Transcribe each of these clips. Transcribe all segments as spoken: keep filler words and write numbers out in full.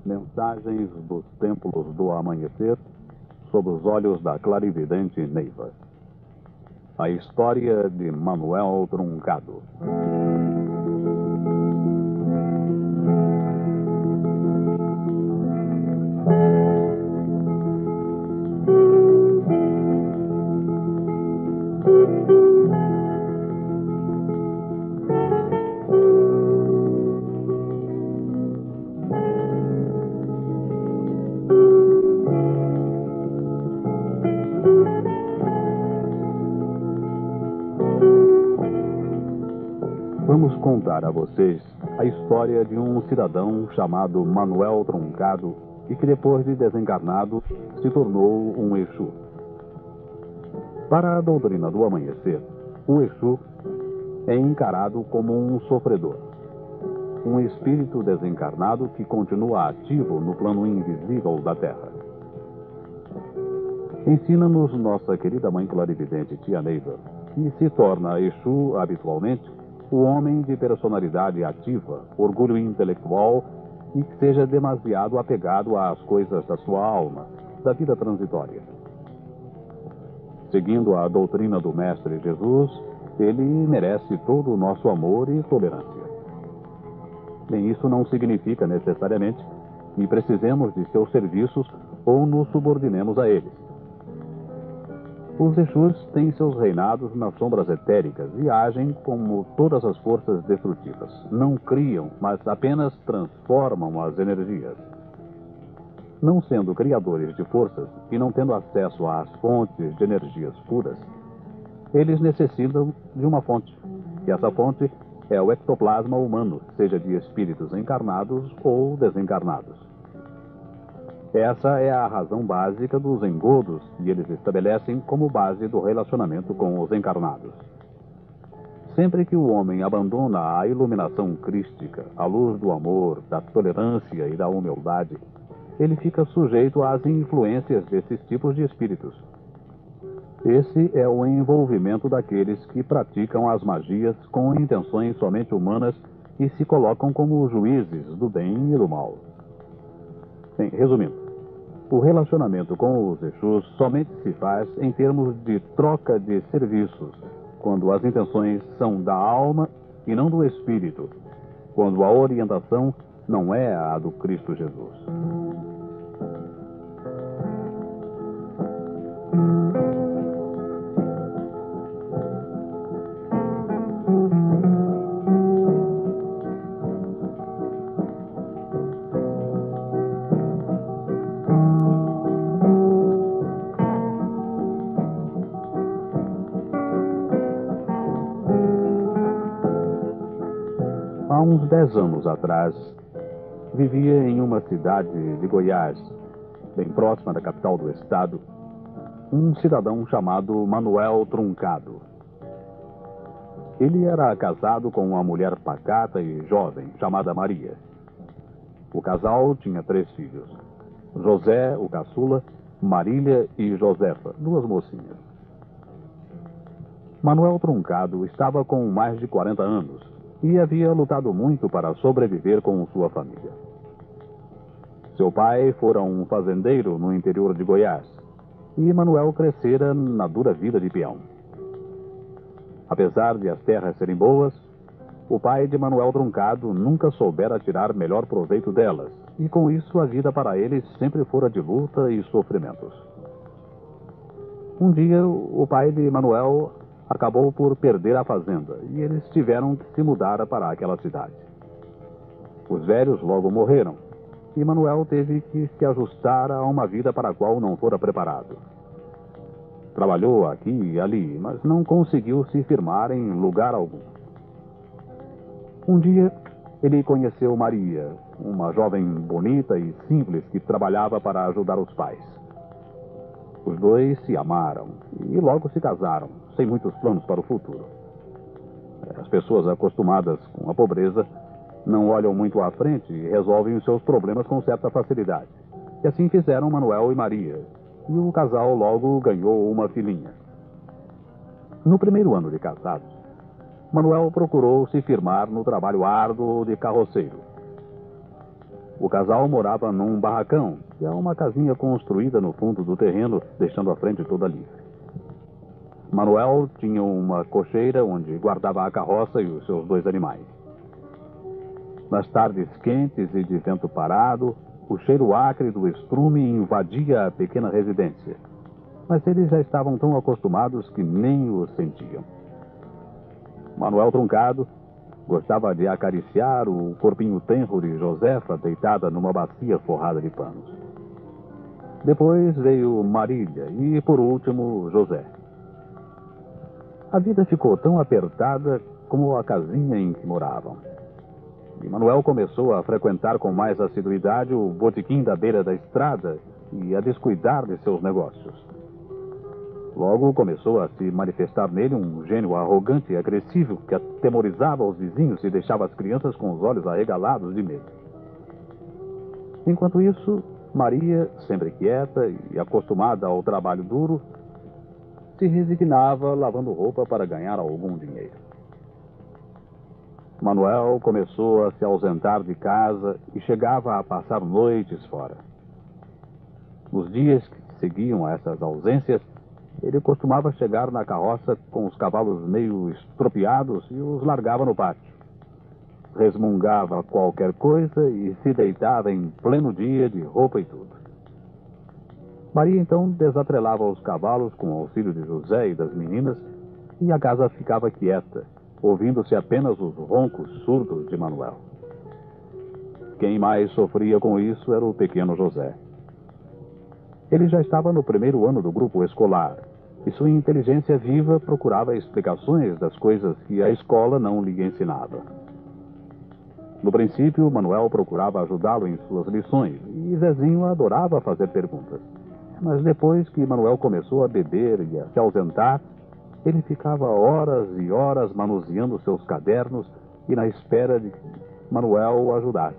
Mensagens dos Templos do Amanhecer, sob os olhos da clarividente Neiva. A história de Manuel Truncado. Vamos contar a vocês a história de um cidadão chamado Manuel Truncado e que depois de desencarnado se tornou um Exu. Para a doutrina do amanhecer, o Exu é encarado como um sofredor, um espírito desencarnado que continua ativo no plano invisível da Terra. Ensina-nos nossa querida mãe clarividente, tia Neiva, que se torna Exu habitualmente o homem de personalidade ativa, orgulho intelectual e que seja demasiado apegado às coisas da sua alma, da vida transitória. Seguindo a doutrina do Mestre Jesus, ele merece todo o nosso amor e tolerância. Bem, isso não significa necessariamente que precisemos de seus serviços ou nos subordinemos a eles. Os Exus têm seus reinados nas sombras etéricas e agem como todas as forças destrutivas. Não criam, mas apenas transformam as energias. Não sendo criadores de forças e não tendo acesso às fontes de energias puras, eles necessitam de uma fonte. E essa fonte é o ectoplasma humano, seja de espíritos encarnados ou desencarnados. Essa é a razão básica dos engodos que eles estabelecem como base do relacionamento com os encarnados. Sempre que o homem abandona a iluminação crística, a luz do amor, da tolerância e da humildade, ele fica sujeito às influências desses tipos de espíritos. Esse é o envolvimento daqueles que praticam as magias com intenções somente humanas e se colocam como juízes do bem e do mal. Bem, resumindo, o relacionamento com os Exus somente se faz em termos de troca de serviços, quando as intenções são da alma e não do espírito, quando a orientação não é a do Cristo Jesus. Há uns dez anos atrás, vivia em uma cidade de Goiás, bem próxima da capital do estado, um cidadão chamado Manuel Truncado. Ele era casado com uma mulher pacata e jovem, chamada Maria. O casal tinha três filhos: José, o caçula, Marília e Josefa, duas mocinhas. Manuel Truncado estava com mais de quarenta anos e havia lutado muito para sobreviver com sua família. Seu pai fora um fazendeiro no interior de Goiás e Manuel crescera na dura vida de peão. Apesar de as terras serem boas, o pai de Manuel Truncado nunca soubera tirar melhor proveito delas, e com isso a vida para ele sempre fora de luta e sofrimentos. Um dia, o pai de Manuel acabou por perder a fazenda e eles tiveram que se mudar para aquela cidade. Os velhos logo morreram e Manuel teve que se ajustar a uma vida para a qual não fora preparado. Trabalhou aqui e ali, mas não conseguiu se firmar em lugar algum. Um dia, ele conheceu Maria, uma jovem bonita e simples que trabalhava para ajudar os pais. Os dois se amaram e logo se casaram, sem muitos planos para o futuro. As pessoas acostumadas com a pobreza não olham muito à frente e resolvem os seus problemas com certa facilidade. E assim fizeram Manuel e Maria, e o casal logo ganhou uma filhinha. No primeiro ano de casados, Manuel procurou se firmar no trabalho árduo de carroceiro. O casal morava num barracão, que é uma casinha construída no fundo do terreno, deixando a frente toda livre. Manuel tinha uma cocheira onde guardava a carroça e os seus dois animais. Nas tardes quentes e de vento parado, o cheiro acre do estrume invadia a pequena residência. Mas eles já estavam tão acostumados que nem o sentiam. Manuel Truncado gostava de acariciar o corpinho tenro de Josefa deitada numa bacia forrada de panos. Depois veio Marília e, por último, José. A vida ficou tão apertada como a casinha em que moravam. E Manuel começou a frequentar com mais assiduidade o botequim da beira da estrada e a descuidar de seus negócios. Logo começou a se manifestar nele um gênio arrogante e agressivo que atemorizava os vizinhos e deixava as crianças com os olhos arregalados de medo. Enquanto isso, Maria, sempre quieta e acostumada ao trabalho duro, se resignava lavando roupa para ganhar algum dinheiro. Manuel começou a se ausentar de casa e chegava a passar noites fora. Nos dias que seguiam a essas ausências, ele costumava chegar na carroça com os cavalos meio estropiados e os largava no pátio. Resmungava qualquer coisa e se deitava em pleno dia de roupa e tudo. Maria então desatrelava os cavalos com o auxílio de José e das meninas e a casa ficava quieta, ouvindo-se apenas os roncos surdos de Manuel. Quem mais sofria com isso era o pequeno José. Ele já estava no primeiro ano do grupo escolar e sua inteligência viva procurava explicações das coisas que a escola não lhe ensinava. No princípio, Manuel procurava ajudá-lo em suas lições e Zezinho adorava fazer perguntas. Mas depois que Manuel começou a beber e a se ausentar, ele ficava horas e horas manuseando seus cadernos e na espera de que Manuel o ajudasse.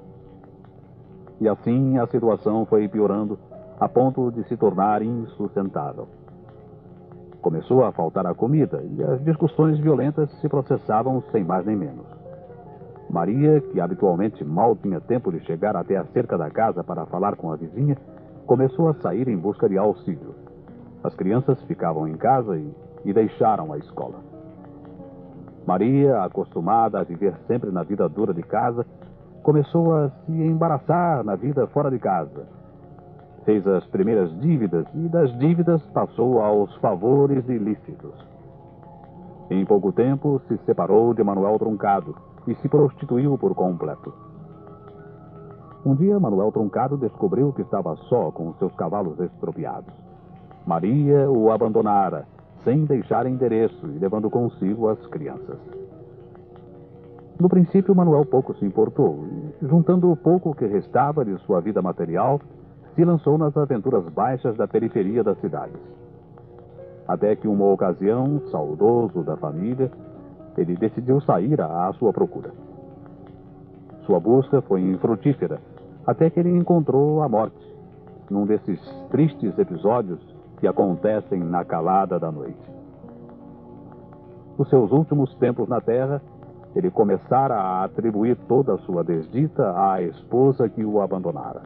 E assim a situação foi piorando a ponto de se tornar insustentável. Começou a faltar a comida e as discussões violentas se processavam sem mais nem menos. Maria, que habitualmente mal tinha tempo de chegar até a cerca da casa para falar com a vizinha, começou a sair em busca de auxílio. As crianças ficavam em casa e, e deixaram a escola. Maria, acostumada a viver sempre na vida dura de casa, começou a se embaraçar na vida fora de casa. Fez as primeiras dívidas e das dívidas passou aos favores ilícitos. Em pouco tempo se separou de Manuel Truncado e se prostituiu por completo. Um dia Manuel Truncado descobriu que estava só com seus cavalos estropiados. Maria o abandonara, sem deixar endereço e levando consigo as crianças. No princípio, Manuel pouco se importou e, juntando o pouco que restava de sua vida material, se lançou nas aventuras baixas da periferia das cidades. Até que uma ocasião, saudoso da família, ele decidiu sair à sua procura. Sua busca foi infrutífera, até que ele encontrou a morte, num desses tristes episódios que acontecem na calada da noite. Nos seus últimos tempos na Terra, ele começara a atribuir toda a sua desdita à esposa que o abandonara.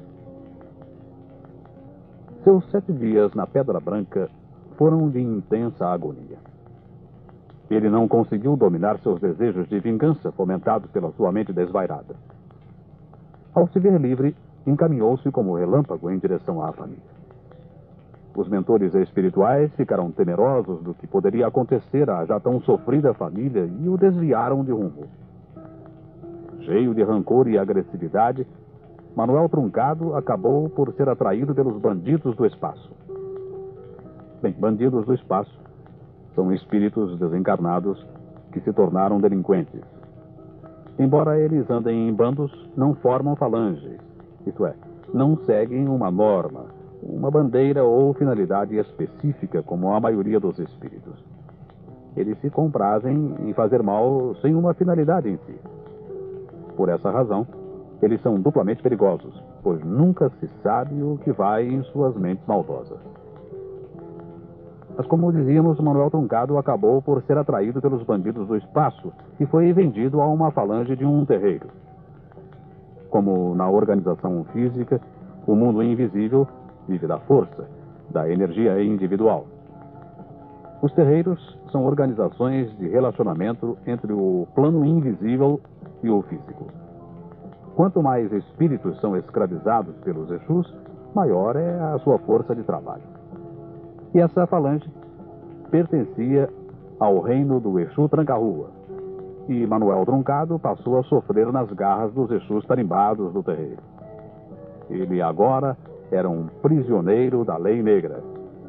Seus sete dias na Pedra Branca foram de intensa agonia. Ele não conseguiu dominar seus desejos de vingança fomentados pela sua mente desvairada. Ao se ver livre, encaminhou-se como relâmpago em direção à família. Os mentores espirituais ficaram temerosos do que poderia acontecer à já tão sofrida família e o desviaram de rumo. Cheio de rancor e agressividade, Manuel Truncado acabou por ser atraído pelos bandidos do espaço. Bem, bandidos do espaço são espíritos desencarnados que se tornaram delinquentes. Embora eles andem em bandos, não formam falanges, isto é, não seguem uma norma, uma bandeira ou finalidade específica como a maioria dos espíritos. Eles se comprazem em fazer mal sem uma finalidade em si. Por essa razão, eles são duplamente perigosos, pois nunca se sabe o que vai em suas mentes maldosas. Mas, como dizíamos, Manuel Truncado acabou por ser atraído pelos bandidos do espaço e foi vendido a uma falange de um terreiro. Como na organização física, o mundo invisível vive da força, da energia individual. Os terreiros são organizações de relacionamento entre o plano invisível e o físico. Quanto mais espíritos são escravizados pelos Exus, maior é a sua força de trabalho. E essa falange pertencia ao reino do Exu Tranca-Rua, e Manuel Truncado passou a sofrer nas garras dos Exus tarimbados do terreiro. Ele agora era um prisioneiro da Lei Negra.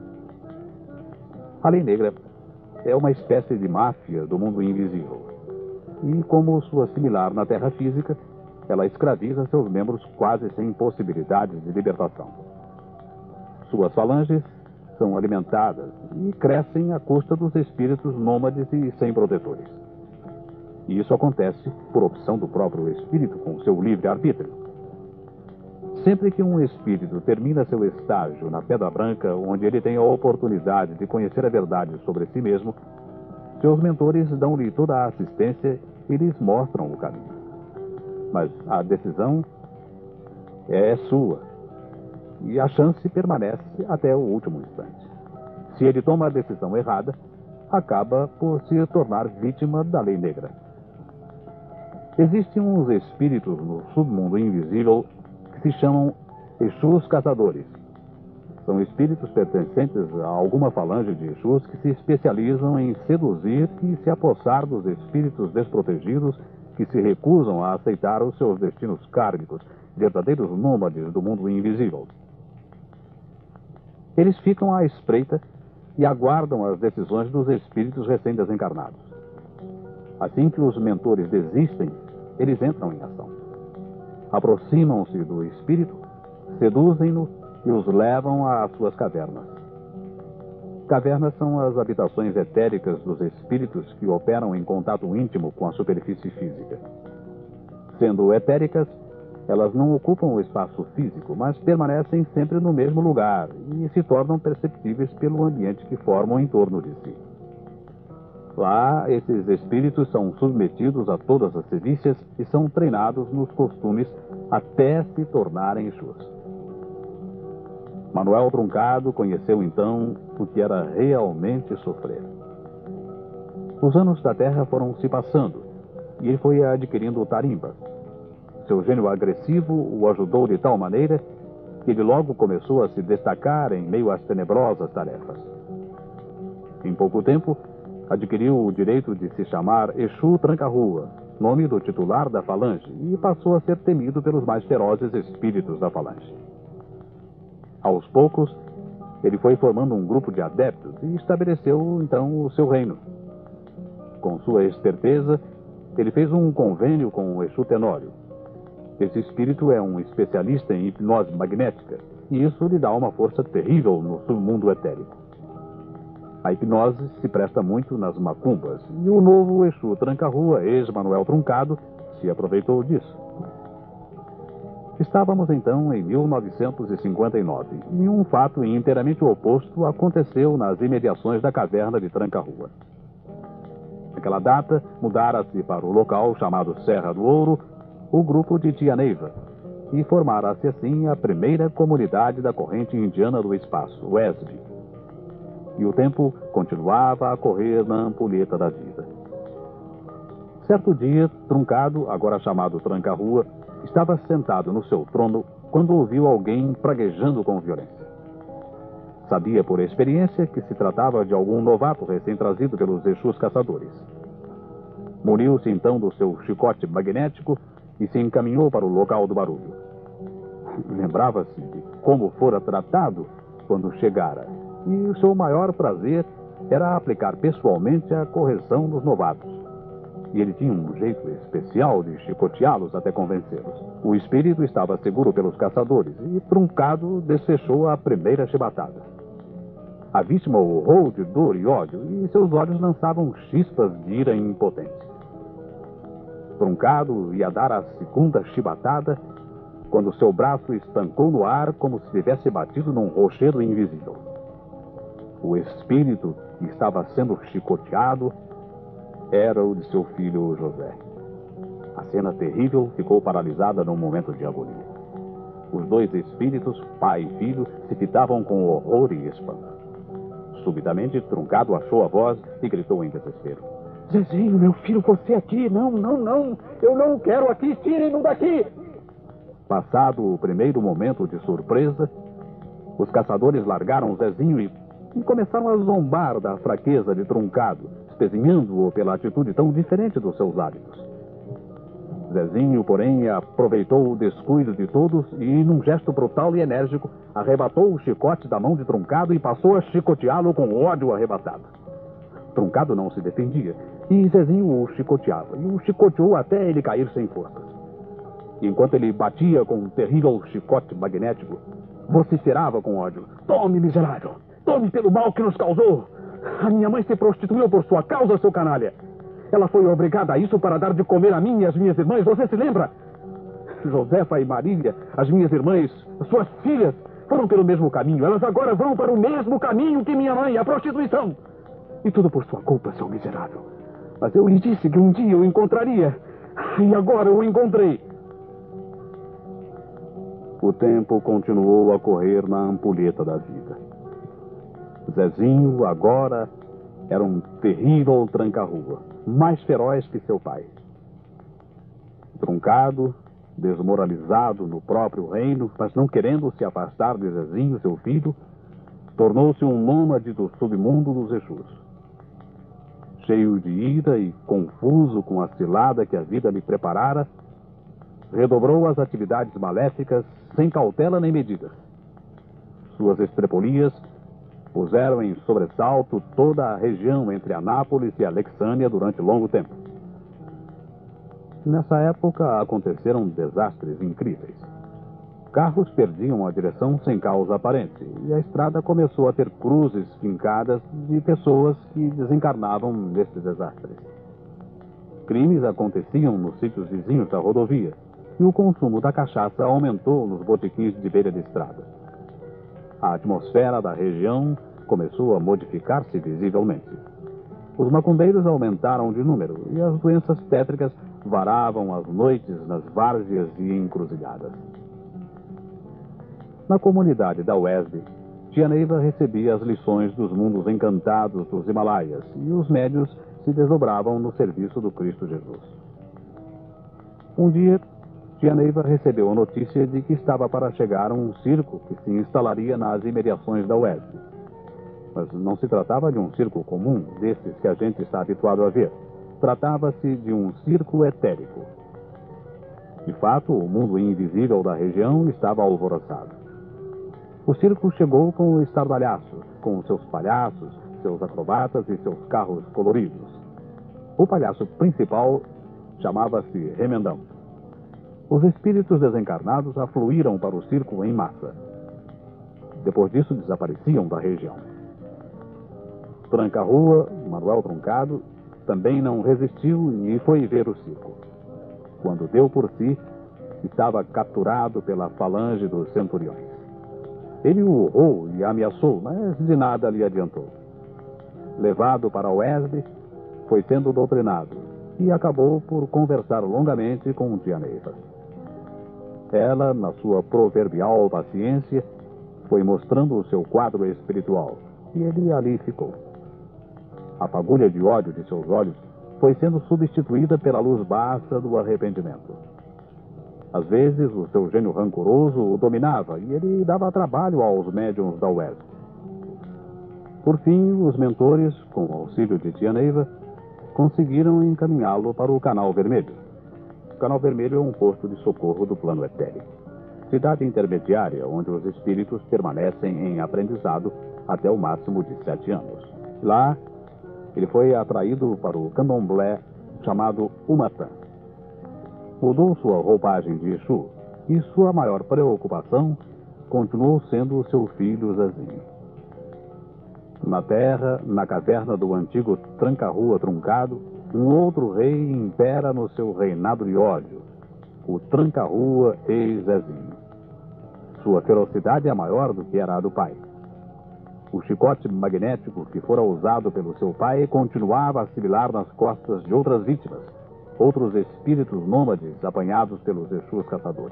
A Lei Negra é uma espécie de máfia do mundo invisível. E, como sua similar na Terra física, ela escraviza seus membros quase sem possibilidades de libertação. Suas falanges são alimentadas e crescem à custa dos espíritos nômades e sem protetores. E isso acontece por opção do próprio espírito, com seu livre-arbítrio. Sempre que um espírito termina seu estágio na Pedra Branca, onde ele tem a oportunidade de conhecer a verdade sobre si mesmo, seus mentores dão-lhe toda a assistência e lhes mostram o caminho. Mas a decisão é sua, e a chance permanece até o último instante. Se ele toma a decisão errada, acaba por se tornar vítima da Lei Negra. Existem uns espíritos no submundo invisível que se chamam Exus Caçadores. São espíritos pertencentes a alguma falange de Exus que se especializam em seduzir e se apossar dos espíritos desprotegidos que se recusam a aceitar os seus destinos kármicos, verdadeiros nômades do mundo invisível. Eles ficam à espreita e aguardam as decisões dos espíritos recém-desencarnados. Assim que os mentores desistem, eles entram em ação. Aproximam-se do espírito, seduzem-no e os levam às suas cavernas. Cavernas são as habitações etéricas dos espíritos que operam em contato íntimo com a superfície física. Sendo etéricas, elas não ocupam o espaço físico, mas permanecem sempre no mesmo lugar e se tornam perceptíveis pelo ambiente que formam em torno de si. Lá, esses espíritos são submetidos a todas as sevícias e são treinados nos costumes até se tornarem Exus. Manuel Truncado conheceu então o que era realmente sofrer. Os anos da Terra foram se passando e ele foi adquirindo tarimba. Seu gênio agressivo o ajudou de tal maneira que ele logo começou a se destacar em meio às tenebrosas tarefas. Em pouco tempo, adquiriu o direito de se chamar Exu Tranca-Rua, nome do titular da falange, e passou a ser temido pelos mais ferozes espíritos da falange. Aos poucos, ele foi formando um grupo de adeptos e estabeleceu, então, o seu reino. Com sua esperteza, ele fez um convênio com o Exu Tenório. Esse espírito é um especialista em hipnose magnética, e isso lhe dá uma força terrível no submundo etérico. A hipnose se presta muito nas macumbas, e o novo Exu Tranca-Rua, ex-Manuel Truncado, se aproveitou disso. Estávamos então em mil novecentos e cinquenta e nove, e um fato inteiramente oposto aconteceu nas imediações da caverna de Tranca-Rua. Naquela data, mudara-se para o local chamado Serra do Ouro o grupo de Tia Neiva, e formara-se assim a primeira comunidade da corrente indiana do espaço, o E S B. E o tempo continuava a correr na ampulheta da vida. Certo dia, Truncado, agora chamado Tranca-Rua, estava sentado no seu trono quando ouviu alguém praguejando com violência. Sabia por experiência que se tratava de algum novato recém-trazido pelos Exus Caçadores. Muniu-se então do seu chicote magnético e se encaminhou para o local do barulho. Lembrava-se de como fora tratado quando chegara, e o seu maior prazer era aplicar pessoalmente a correção dos novatos. E ele tinha um jeito especial de chicoteá-los até convencê-los. O espírito estava seguro pelos caçadores e Truncado desfechou a primeira chibatada. A vítima urrou de dor e ódio e seus olhos lançavam chispas de ira impotente. Truncado ia dar a segunda chibatada quando seu braço estancou no ar como se tivesse batido num rochedo invisível. O espírito que estava sendo chicoteado era o de seu filho José. A cena terrível ficou paralisada num momento de agonia. Os dois espíritos, pai e filho, se fitavam com horror e espanto. Subitamente, Truncado achou a voz e gritou em desespero: Zezinho, meu filho, você aqui? Não, não, não. Eu não quero aqui. Tirem-no daqui. Passado o primeiro momento de surpresa, os caçadores largaram Zezinho e, e começaram a zombar da fraqueza de Truncado, espezinhando-o pela atitude tão diferente dos seus hábitos. Zezinho, porém, aproveitou o descuido de todos e, num gesto brutal e enérgico, arrebatou o chicote da mão de Truncado e passou a chicoteá-lo com ódio arrebatado. Truncado não se defendia e Zezinho o chicoteava e o chicoteou até ele cair sem forças. Enquanto ele batia com um terrível chicote magnético, vociferava com ódio: Tome, miserável! Tome pelo mal que nos causou! A minha mãe se prostituiu por sua causa, seu canalha! Ela foi obrigada a isso para dar de comer a mim e às minhas irmãs, você se lembra? Josefa e Marília, as minhas irmãs, suas filhas, foram pelo mesmo caminho. Elas agora vão para o mesmo caminho que minha mãe, a prostituição. E tudo por sua culpa, seu miserável. Mas eu lhe disse que um dia eu encontraria. E agora eu o encontrei. O tempo continuou a correr na ampulheta da vida. Zezinho, agora, era um terrível tranca-rua, mais feroz que seu pai. Truncado, desmoralizado no próprio reino, mas não querendo se afastar de Zezinho, seu filho, tornou-se um nômade do submundo dos Exus. Cheio de ira e confuso com a cilada que a vida lhe preparara, redobrou as atividades maléficas sem cautela nem medidas. Suas estrepolias puseram em sobressalto toda a região entre Anápolis e Alexânia durante longo tempo. Nessa época aconteceram desastres incríveis. Carros perdiam a direção sem causa aparente e a estrada começou a ter cruzes fincadas de pessoas que desencarnavam nestes desastres. Crimes aconteciam nos sítios vizinhos da rodovia e o consumo da cachaça aumentou nos botequins de beira de estrada. A atmosfera da região começou a modificar-se visivelmente. Os macumbeiros aumentaram de número e as doenças tétricas varavam as noites nas várzeas e encruzilhadas. Na comunidade da U E S B, Tia Neiva recebia as lições dos mundos encantados dos Himalaias e os médios se desdobravam no serviço do Cristo Jesus. Um dia, Tia Neiva recebeu a notícia de que estava para chegar um circo que se instalaria nas imediações da U E S B. Mas não se tratava de um circo comum, desses que a gente está habituado a ver. Tratava-se de um circo etérico. De fato, o mundo invisível da região estava alvoroçado. O circo chegou com o estardalhaço, com seus palhaços, seus acrobatas e seus carros coloridos. O palhaço principal chamava-se Remendão. Os espíritos desencarnados afluíram para o circo em massa. Depois disso, desapareciam da região. Tranca-rua, Manuel Truncado, também não resistiu e foi ver o circo. Quando deu por si, estava capturado pela falange dos centuriões. Ele o urrou e ameaçou, mas de nada lhe adiantou. Levado para o E S B, foi sendo doutrinado e acabou por conversar longamente com Tia Neiva. Ela, na sua proverbial paciência, foi mostrando o seu quadro espiritual e ele ali ficou. A fagulha de ódio de seus olhos foi sendo substituída pela luz baixa do arrependimento. Às vezes, o seu gênio rancoroso o dominava e ele dava trabalho aos médiuns da U E S B. Por fim, os mentores, com o auxílio de Tia Neiva, conseguiram encaminhá-lo para o Canal Vermelho. O Canal Vermelho é um posto de socorro do plano etérico. Cidade intermediária onde os espíritos permanecem em aprendizado até o máximo de sete anos. Lá, ele foi atraído para o candomblé chamado Umatã. Mudou sua roupagem de Exu e sua maior preocupação continuou sendo o seu filho Zezinho. Na terra, na caverna do antigo Tranca-Rua Truncado, um outro rei impera no seu reinado de ódio, o Tranca-Rua ex-Zezinho. Sua ferocidade é maior do que era a do pai. O chicote magnético que fora usado pelo seu pai continuava a sibilar nas costas de outras vítimas, outros espíritos nômades apanhados pelos Exus caçadores.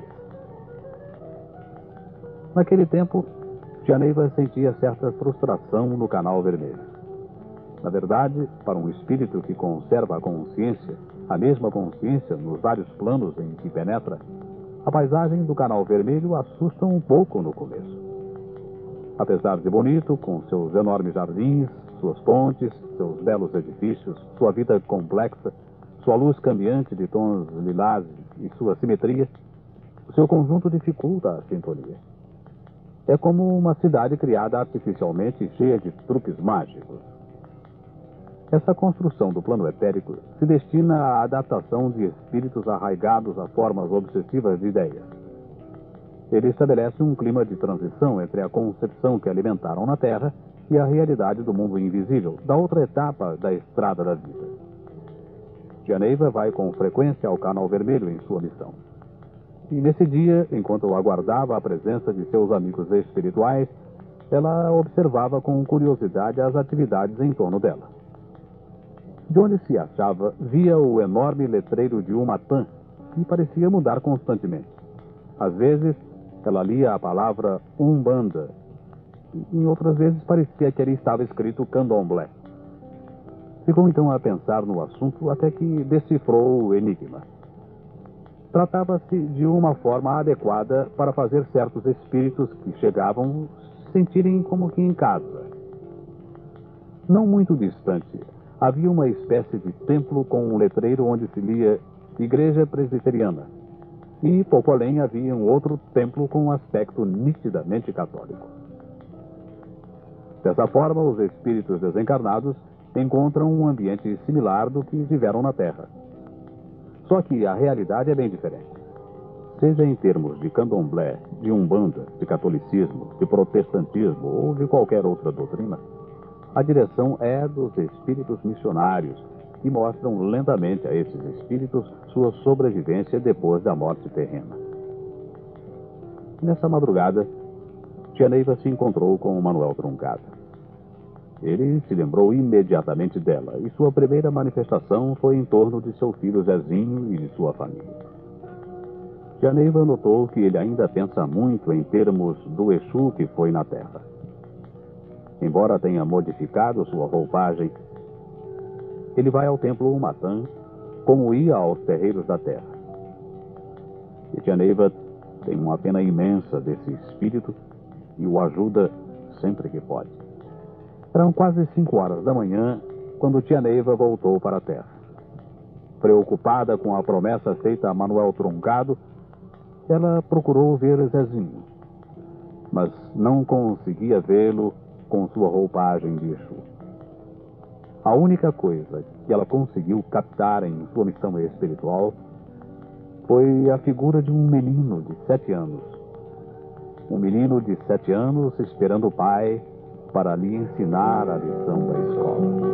Naquele tempo, Tia Neiva sentia certa frustração no Canal Vermelho. Na verdade, para um espírito que conserva a consciência, a mesma consciência nos vários planos em que penetra, a paisagem do Canal Vermelho assusta um pouco no começo. Apesar de bonito, com seus enormes jardins, suas pontes, seus belos edifícios, sua vida complexa, sua luz cambiante de tons lilás e sua simetria, o seu conjunto dificulta a sintonia. É como uma cidade criada artificialmente, cheia de truques mágicos. Essa construção do plano etérico se destina à adaptação de espíritos arraigados a formas obsessivas de ideias. Ele estabelece um clima de transição entre a concepção que alimentaram na Terra e a realidade do mundo invisível, da outra etapa da estrada da vida. Tia Neiva vai com frequência ao Canal Vermelho em sua missão. E nesse dia, enquanto aguardava a presença de seus amigos espirituais, ela observava com curiosidade as atividades em torno dela. De onde se achava, via o enorme letreiro de Umatã, que parecia mudar constantemente. Às vezes, ela lia a palavra Umbanda, e em outras vezes parecia que ali estava escrito Candomblé. Ficou então a pensar no assunto até que decifrou o enigma. Tratava-se de uma forma adequada para fazer certos espíritos que chegavam se sentirem como que em casa. Não muito distante, havia uma espécie de templo com um letreiro onde se lia Igreja Presbiteriana. E pouco além havia um outro templo com um aspecto nitidamente católico. Dessa forma, os espíritos desencarnados encontram um ambiente similar do que viveram na Terra. Só que a realidade é bem diferente. Seja em termos de candomblé, de umbanda, de catolicismo, de protestantismo ou de qualquer outra doutrina, a direção é dos espíritos missionários, que mostram lentamente a esses espíritos sua sobrevivência depois da morte terrena. Nessa madrugada, Tia Neiva se encontrou com o Manuel Truncado. Ele se lembrou imediatamente dela, e sua primeira manifestação foi em torno de seu filho Zezinho e de sua família. Tia Neiva notou que ele ainda pensa muito em termos do Exu que foi na Terra. Embora tenha modificado sua roupagem, ele vai ao templo Umatã como ia aos terreiros da Terra. E Tia Neiva tem uma pena imensa desse espírito e o ajuda sempre que pode. Eram quase cinco horas da manhã quando Tia Neiva voltou para a Terra. Preocupada com a promessa feita a Manuel Truncado, ela procurou ver Zezinho, mas não conseguia vê-lo com sua roupagem de Exu. A única coisa que ela conseguiu captar em sua missão espiritual foi a figura de um menino de sete anos. Um menino de sete anos esperando o pai para lhe ensinar a lição da escola.